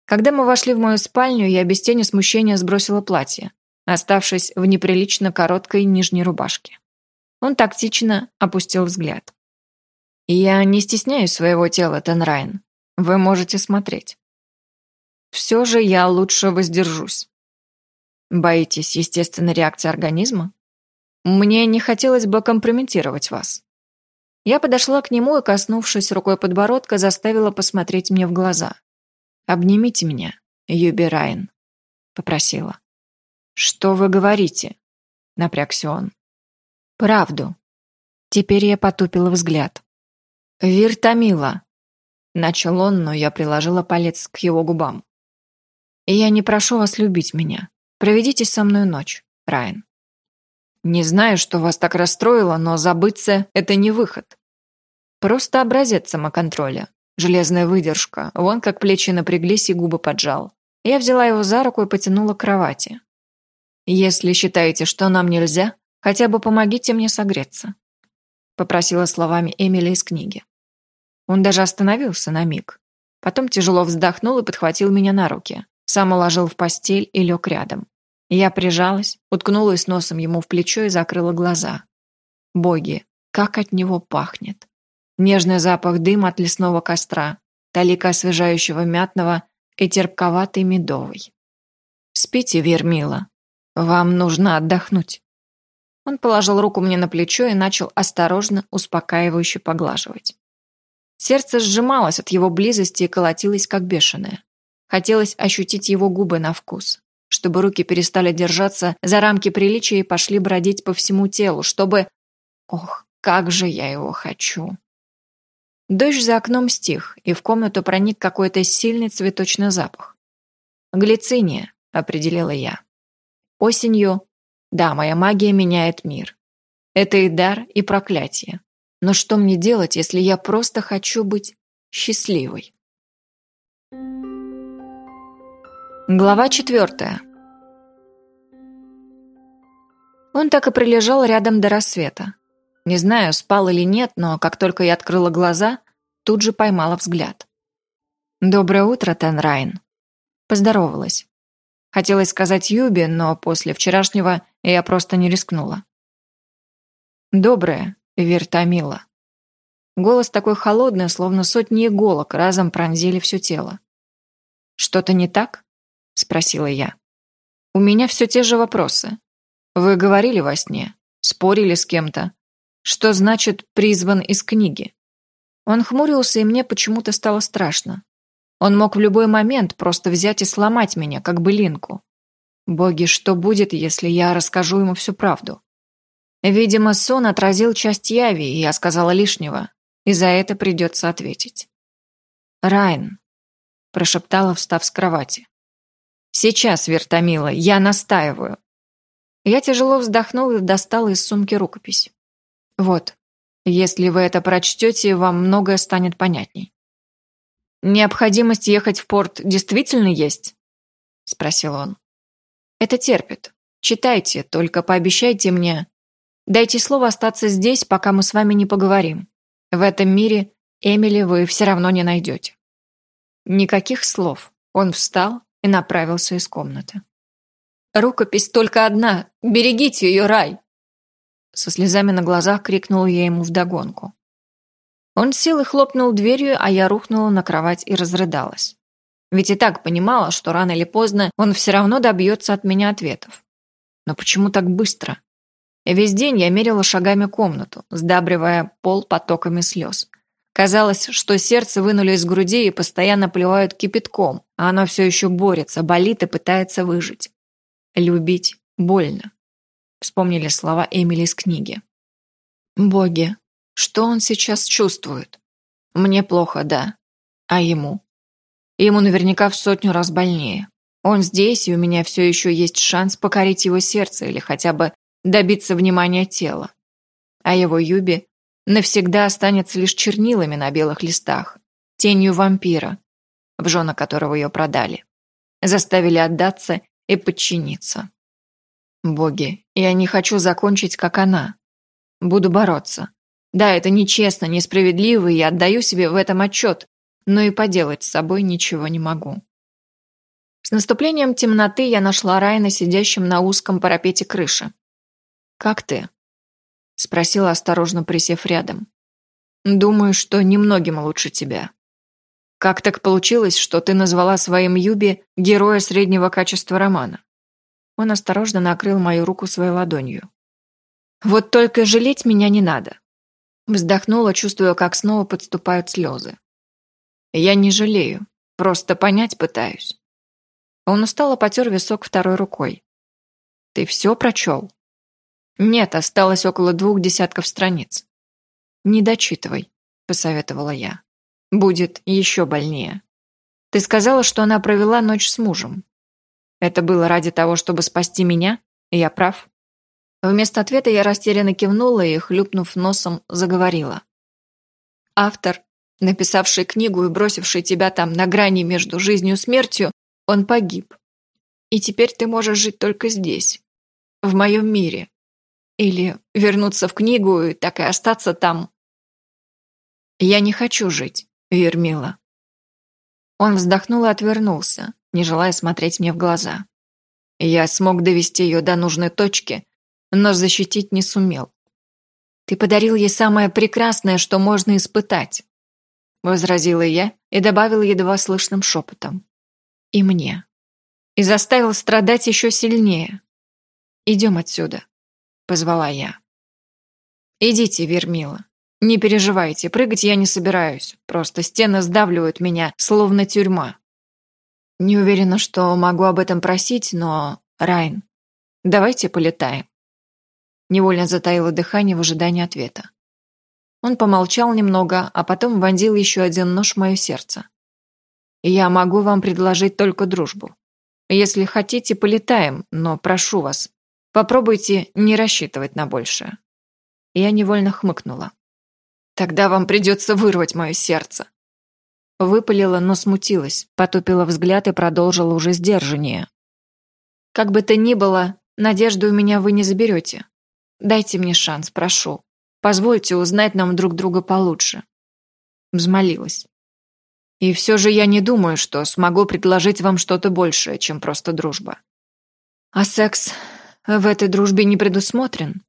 Когда мы вошли в мою спальню, я без тени смущения сбросила платье, оставшись в неприлично короткой нижней рубашке. Он тактично опустил взгляд. «Я не стесняюсь своего тела, Тенрайн. Вы можете смотреть. Все же я лучше воздержусь. Боитесь естественной реакции организма? Мне не хотелось бы компрометировать вас». Я подошла к нему и, коснувшись рукой подбородка, заставила посмотреть мне в глаза. «Обнимите меня, Юби Райан», — попросила. «Что вы говорите?» — напрягся он. «Правду». Теперь я потупила взгляд. «Виртамила», — начал он, но я приложила палец к его губам. «Я не прошу вас любить меня. Проведите со мной ночь, Райан. Не знаю, что вас так расстроило, но забыться — это не выход. Просто образец самоконтроля. Железная выдержка. Вон как плечи напряглись и губы поджал. Я взяла его за руку и потянула к кровати. Если считаете, что нам нельзя, хотя бы помогите мне согреться», — попросила словами Эмили из книги. Он даже остановился на миг. Потом тяжело вздохнул и подхватил меня на руки. Сам уложил в постель и лег рядом. Я прижалась, уткнулась носом ему в плечо и закрыла глаза. Боги, как от него пахнет. Нежный запах дыма от лесного костра, талика освежающего мятного и терпковатый медовый. «Спите, Вермила. Вам нужно отдохнуть». Он положил руку мне на плечо и начал осторожно, успокаивающе поглаживать. Сердце сжималось от его близости и колотилось, как бешеное. Хотелось ощутить его губы на вкус, чтобы руки перестали держаться за рамки приличия и пошли бродить по всему телу, чтобы... Ох, как же я его хочу. Дождь за окном стих, и в комнату проник какой-то сильный цветочный запах. «Глициния», — определила я. Осенью, да, моя магия меняет мир. Это и дар, и проклятие. Но что мне делать, если я просто хочу быть счастливой? Глава 4. Он так и пролежал рядом до рассвета. Не знаю, спал или нет, но как только я открыла глаза, тут же поймала взгляд. «Доброе утро, Тенрайн». Поздоровалась. Хотелось сказать Юби, но после вчерашнего я просто не рискнула. «Доброе, Виртамила». Голос такой холодный, словно сотни иголок разом пронзили все тело. «Что-то не так?» — спросила я. «У меня все те же вопросы. Вы говорили во сне, спорили с кем-то. Что значит «призван из книги»?» Он хмурился, и мне почему-то стало страшно. Он мог в любой момент просто взять и сломать меня, как былинку. Боги, что будет, если я расскажу ему всю правду? Видимо, сон отразил часть яви, и я сказала лишнего, и за это придется ответить. «Райан», — прошептала, встав с кровати. «Сейчас, Виртамила, я настаиваю». Я тяжело вздохнула и достала из сумки рукопись. «Вот, если вы это прочтете, вам многое станет понятней». «Необходимость ехать в порт действительно есть?» — спросил он. «Это терпит. Читайте, только пообещайте мне. Дайте слово остаться здесь, пока мы с вами не поговорим. В этом мире Эмили вы все равно не найдете». Никаких слов. Он встал и направился из комнаты. «Рукопись только одна. Берегите ее, Рай!» Со слезами на глазах крикнула я ему вдогонку. Он сел и хлопнул дверью, а я рухнула на кровать и разрыдалась. Ведь и так понимала, что рано или поздно он все равно добьется от меня ответов. Но почему так быстро? И весь день я мерила шагами комнату, сдабривая пол потоками слез. Казалось, что сердце вынули из груди и постоянно плевают кипятком, а оно все еще борется, болит и пытается выжить. «Любить больно», — вспомнили слова Эмили из книги. Боги, что он сейчас чувствует? Мне плохо, да. А ему? Ему наверняка в 100 раз больнее. Он здесь, и у меня все еще есть шанс покорить его сердце или хотя бы добиться внимания тела. А его Юби навсегда останется лишь чернилами на белых листах, тенью вампира, в жены которого ее продали. Заставили отдаться и подчиниться. Боги, я не хочу закончить, как она. Буду бороться. Да, это нечестно, несправедливо, и я отдаю себе в этом отчет, но и поделать с собой ничего не могу. С наступлением темноты я нашла Райана сидящим на узком парапете крыши. «Как ты?» – спросила, осторожно присев рядом. «Думаю, что немногим лучше тебя. Как так получилось, что ты назвала своим Юби героя среднего качества романа?» Он осторожно накрыл мою руку своей ладонью. «Вот только жалеть меня не надо». Вздохнула, чувствуя, как снова подступают слезы. «Я не жалею, просто понять пытаюсь». Он устало потер висок второй рукой. «Ты все прочел?» «Нет, осталось около 2 десятков страниц». «Не дочитывай», – посоветовала я. «Будет еще больнее. Ты сказала, что она провела ночь с мужем. Это было ради того, чтобы спасти меня? Я прав?» Вместо ответа я растерянно кивнула и, хлюпнув носом, заговорила. «Автор, написавший книгу и бросивший тебя там на грани между жизнью и смертью, он погиб. И теперь ты можешь жить только здесь, в моем мире. Или вернуться в книгу и так и остаться там». «Я не хочу жить, Вермила». Он вздохнул и отвернулся, не желая смотреть мне в глаза. Я смог довести ее до нужной точки, но защитить не сумел. «Ты подарил ей самое прекрасное, что можно испытать», — возразила я и добавила едва слышным шепотом. «И мне. И заставил страдать еще сильнее. Идем отсюда», — позвала я. «Идите, Вермила. Не переживайте, прыгать я не собираюсь, просто стены сдавливают меня, словно тюрьма. Не уверена, что могу об этом просить, но... Райн, давайте полетаем». Невольно затаила дыхание в ожидании ответа. Он помолчал немного, а потом вонзил еще один нож в мое сердце. «Я могу вам предложить только дружбу. Если хотите, полетаем, но прошу вас, попробуйте не рассчитывать на большее». Я невольно хмыкнула. «Тогда вам придется вырвать мое сердце». Выпалила, но смутилась, потупила взгляд и продолжила уже сдержаннее. «Как бы то ни было, надежду у меня вы не заберете. Дайте мне шанс, прошу. Позвольте узнать нам друг друга получше». Взмолилась. «И все же я не думаю, что смогу предложить вам что-то большее, чем просто дружба». «А секс в этой дружбе не предусмотрен?»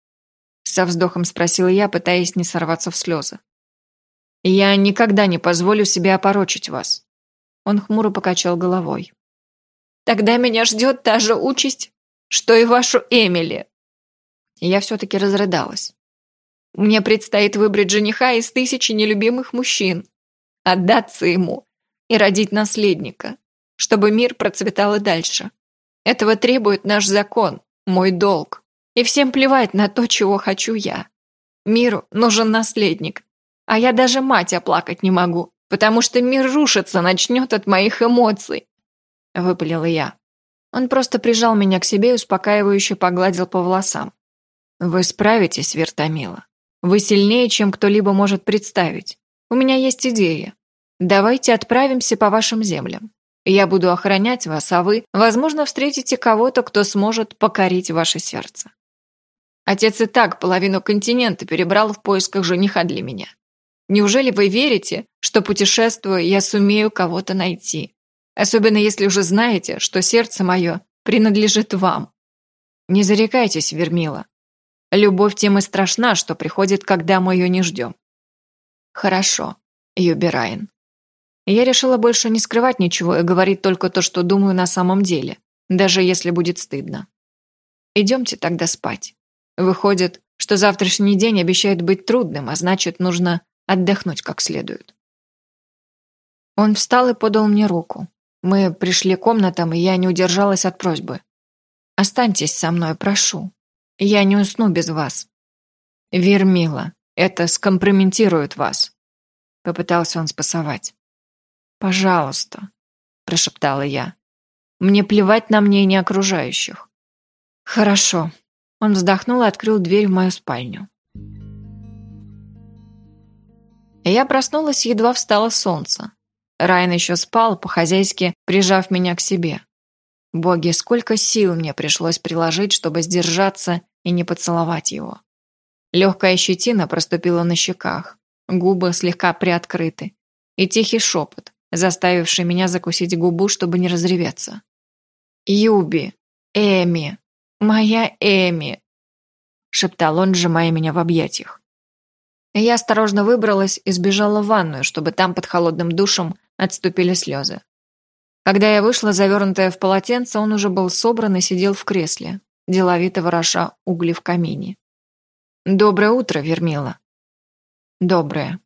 Со вздохом спросила я, пытаясь не сорваться в слезы. «Я никогда не позволю себе опорочить вас». Он хмуро покачал головой. «Тогда меня ждет та же участь, что и вашу Эмили». Я все-таки разрыдалась. «Мне предстоит выбрать жениха из 1000 нелюбимых мужчин, отдаться ему и родить наследника, чтобы мир процветал и дальше. Этого требует наш закон, мой долг. И всем плевать на то, чего хочу я. Миру нужен наследник, а я даже мать оплакать не могу, потому что мир рушиться начнет от моих эмоций», — выпалила я. Он просто прижал меня к себе и успокаивающе погладил по волосам. «Вы справитесь, Вертамила. Вы сильнее, чем кто-либо может представить. У меня есть идея. Давайте отправимся по вашим землям. Я буду охранять вас, а вы, возможно, встретите кого-то, кто сможет покорить ваше сердце. Отец и так половину континента перебрал в поисках жениха для меня. Неужели вы верите, что, путешествуя, я сумею кого-то найти? Особенно если уже знаете, что сердце мое принадлежит вам. Не зарекайтесь, Вермила. Любовь тем и страшна, что приходит, когда мы ее не ждем». «Хорошо, Юби Райан». Я решила больше не скрывать ничего и говорить только то, что думаю на самом деле, даже если будет стыдно. «Идемте тогда спать. Выходит, что завтрашний день обещает быть трудным, а значит, нужно отдохнуть как следует». Он встал и подал мне руку. Мы пришли к комнатам, и я не удержалась от просьбы. «Останьтесь со мной, прошу. Я не усну без вас». «Вермила, это скомпрометирует вас», — попытался он спасовать. «Пожалуйста», — прошептала я. «Мне плевать на мнение окружающих». «Хорошо». Он вздохнул и открыл дверь в мою спальню. Я проснулась, едва встало солнце. Райан еще спал, по-хозяйски прижав меня к себе. Боги, сколько сил мне пришлось приложить, чтобы сдержаться и не поцеловать его. Легкая щетина проступила на щеках, губы слегка приоткрыты, и тихий шепот, заставивший меня закусить губу, чтобы не разреветься. «Юби! Эми! Моя Эми!» — шептал он, сжимая меня в объятиях. Я осторожно выбралась и сбежала в ванную, чтобы там под холодным душем отступили слезы. Когда я вышла, завернутая в полотенце, он уже был собран и сидел в кресле, деловито вороша угли в камине. «Доброе утро, Вермила». «Доброе».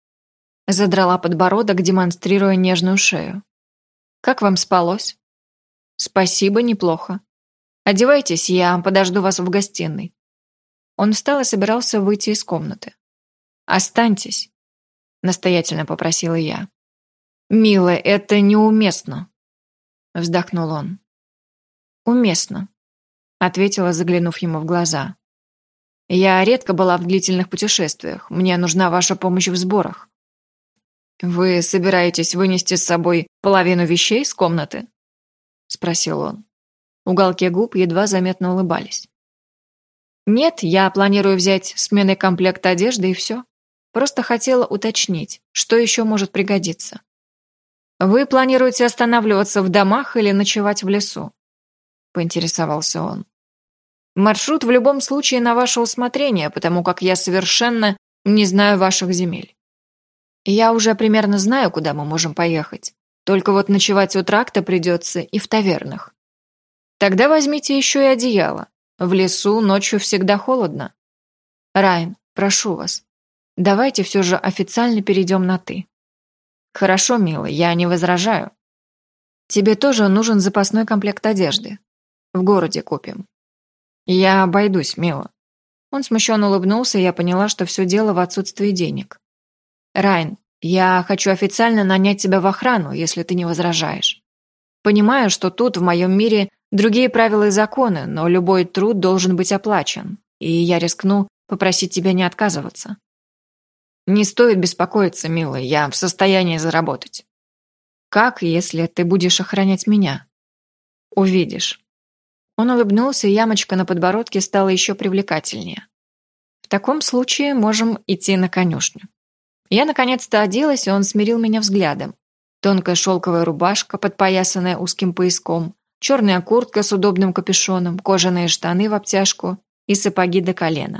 Задрала подбородок, демонстрируя нежную шею. «Как вам спалось?» «Спасибо, неплохо. Одевайтесь, я подожду вас в гостиной». Он встал и собирался выйти из комнаты. «Останьтесь», — настоятельно попросила я. «Милая, это неуместно», — вздохнул он. «Уместно», — ответила, заглянув ему в глаза. «Я редко была в длительных путешествиях. Мне нужна ваша помощь в сборах». «Вы собираетесь вынести с собой половину вещей из комнаты?» — спросил он. Уголки губ едва заметно улыбались. «Нет, я планирую взять сменный комплект одежды и все. Просто хотела уточнить, что еще может пригодиться». «Вы планируете останавливаться в домах или ночевать в лесу?» — поинтересовался он. «Маршрут в любом случае на ваше усмотрение, потому как я совершенно не знаю ваших земель. Я уже примерно знаю, куда мы можем поехать. Только вот ночевать у тракта придется и в тавернах. Тогда возьмите еще и одеяло. В лесу ночью всегда холодно. Райан, прошу вас, давайте все же официально перейдем на «ты». Хорошо, милый, я не возражаю. Тебе тоже нужен запасной комплект одежды. В городе купим. Я обойдусь, мило. Он смущенно улыбнулся, и я поняла, что все дело в отсутствии денег. Райан, я хочу официально нанять тебя в охрану, если ты не возражаешь. Понимаю, что тут, в моем мире, другие правила и законы, но любой труд должен быть оплачен, и я рискну попросить тебя не отказываться. Не стоит беспокоиться, милый, я в состоянии заработать. Как, если ты будешь охранять меня? Увидишь. Он улыбнулся, и ямочка на подбородке стала еще привлекательнее. В таком случае можем идти на конюшню. Я наконец-то оделась, и он смирил меня взглядом. Тонкая шелковая рубашка, подпоясанная узким пояском, черная куртка с удобным капюшоном, кожаные штаны в обтяжку и сапоги до колена.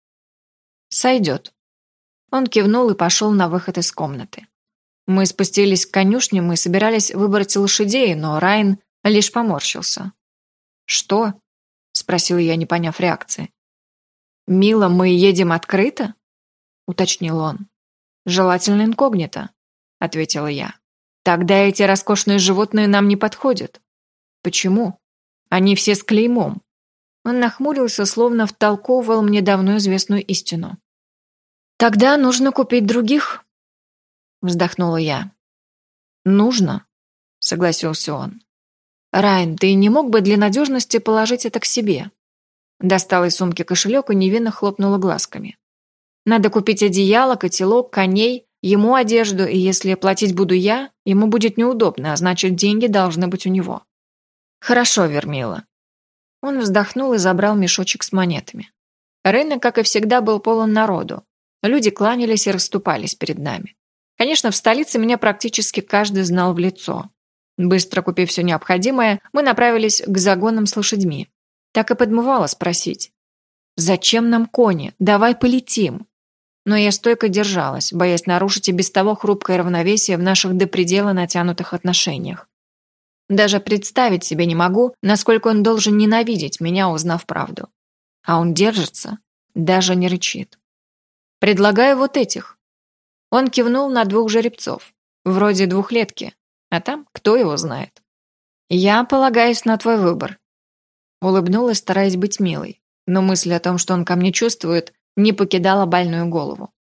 «Сойдет». Он кивнул и пошел на выход из комнаты. Мы спустились к конюшням и собирались выбрать лошадей, но Райан лишь поморщился. «Что?» — спросила я, не поняв реакции. «Мила, мы едем открыто?» — уточнил он. «Желательно инкогнито», — ответила я. «Тогда эти роскошные животные нам не подходят». «Почему? Они все с клеймом». Он нахмурился, словно втолковывал мне давно известную истину. «Тогда нужно купить других», — вздохнула я. «Нужно», — согласился он. «Райан, ты не мог бы для надежности положить это к себе?» Достала из сумки кошелек и невинно хлопнула глазками. «Надо купить одеяло, котелок, коней, ему одежду, и если платить буду я, ему будет неудобно, а значит, деньги должны быть у него». «Хорошо, Вермила». Он вздохнул и забрал мешочек с монетами. Рынок, как и всегда, был полон народу. Люди кланялись и расступались перед нами. Конечно, в столице меня практически каждый знал в лицо. Быстро купив все необходимое, мы направились к загонам с лошадьми. Так и подмывало спросить: «Зачем нам кони? Давай полетим!» Но я стойко держалась, боясь нарушить и без того хрупкое равновесие в наших до предела натянутых отношениях. Даже представить себе не могу, насколько он должен ненавидеть меня, узнав правду. А он держится, даже не рычит. «Предлагаю вот этих». Он кивнул на 2 жеребцов, вроде двухлетки, а там кто его знает. «Я полагаюсь на твой выбор». Улыбнулась, стараясь быть милой, но мысль о том, что он ко мне чувствует, не покидала больную голову.